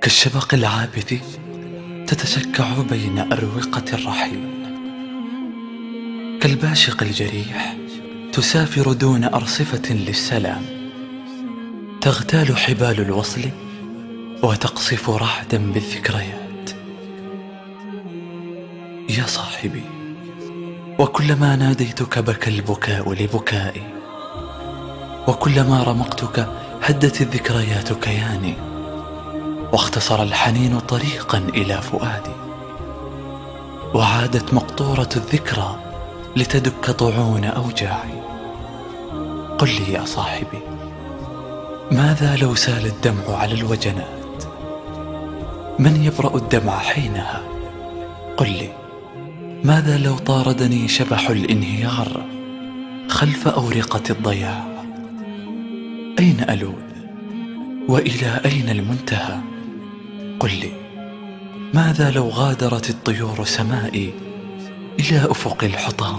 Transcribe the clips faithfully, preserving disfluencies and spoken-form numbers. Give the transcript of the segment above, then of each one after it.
كالشبق العابث تتشكع بين أروقة الرحيل، كالباشق الجريح تسافر دون أرصفة للسلام، تغتال حبال الوصل وتقصف رعدا بالذكريات. يا صاحبي، وكلما ناديتك بكى البكاء لبكائي، وكلما رمقتك هدت الذكريات كياني، واختصر الحنين طريقا إلى فؤادي، وعادت مقطورة الذكرى لتدك طعون أوجاعي. قل لي يا صاحبي، ماذا لو سال الدمع على الوجنات؟ من يبرأ الدمع حينها؟ قل لي، ماذا لو طاردني شبح الانهيار خلف أورقة الضياع؟ أين ألوذ؟ وإلى أين المنتهى؟ قل لي، ماذا لو غادرت الطيور سمائي إلى أفق الحطام؟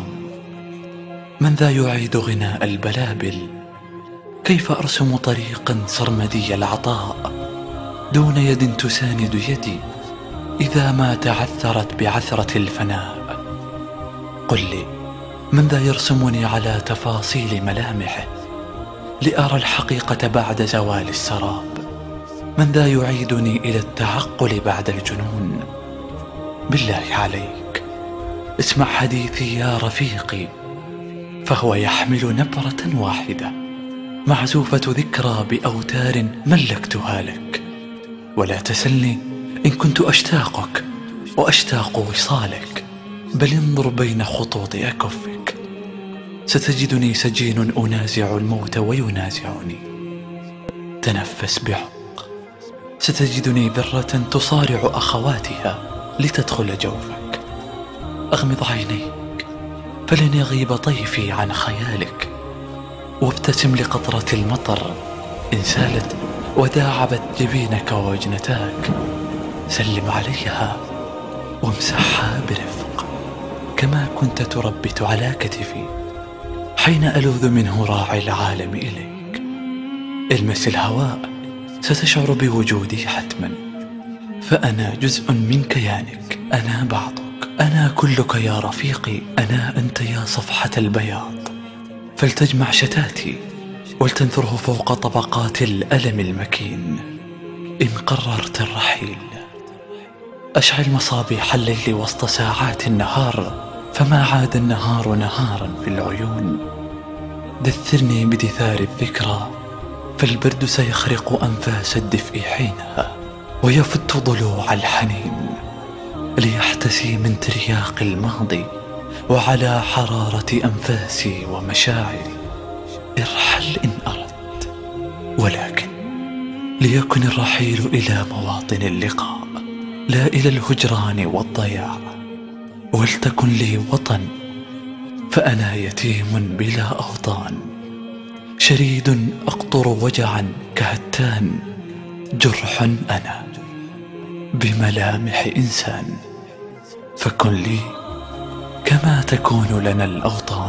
من ذا يعيد غناء البلابل؟ كيف أرسم طريقا سرمدي العطاء دون يد تساند يدي إذا ما تعثرت بعثرة الفناء؟ قل لي، من ذا يرسمني على تفاصيل ملامحه لأرى الحقيقة بعد زوال السراب؟ من ذا يعيدني إلى التعقل بعد الجنون؟ بالله عليك، اسمع حديثي يا رفيقي، فهو يحمل نبرة واحدة معزوفة ذكرى بأوتار ملكتها لك. ولا تسلني إن كنت أشتاقك وأشتاق وصالك، بل انظر بين خطوط أكفك، ستجدني سجين أنازع الموت وينازعني. تنفس بعمق، ستجدني ذرة تصارع أخواتها لتدخل جوفك. أغمض عينيك فلن يغيب طيفي عن خيالك، وابتسم لقطرة المطر إن سالت وداعبت جبينك ووجنتاك. سلم عليها وامسحها برفق كما كنت تربت على كتفي حين ألوذ منه راعي العالم إليك. المس الهواء، ستشعر بوجودي حتما، فأنا جزء من كيانك، أنا بعضك، أنا كلك يا رفيقي، أنا أنت يا صفحة البياض. فلتجمع شتاتي ولتنثره فوق طبقات الألم المكين إن قررت الرحيل. أشعل مصابيح الليل وسط ساعات النهار، فما عاد النهار نهارا في العيون. دثرني بدثار الذكرى، فالبرد سيخرق أنفاس الدفء حينها، ويفت ضلوع الحنين ليحتسي من ترياق الماضي وعلى حرارة أنفاسي ومشاعري. ارحل إن أردت، ولكن ليكن الرحيل إلى مواطن اللقاء لا إلى الهجران والضياع. ولتكن لي وطن، فأنا يتيم بلا أوطان، شريد أقطر وجعا كهتان، جرح أنا بملامح إنسان. فكن لي كما تكون لنا الأوطان.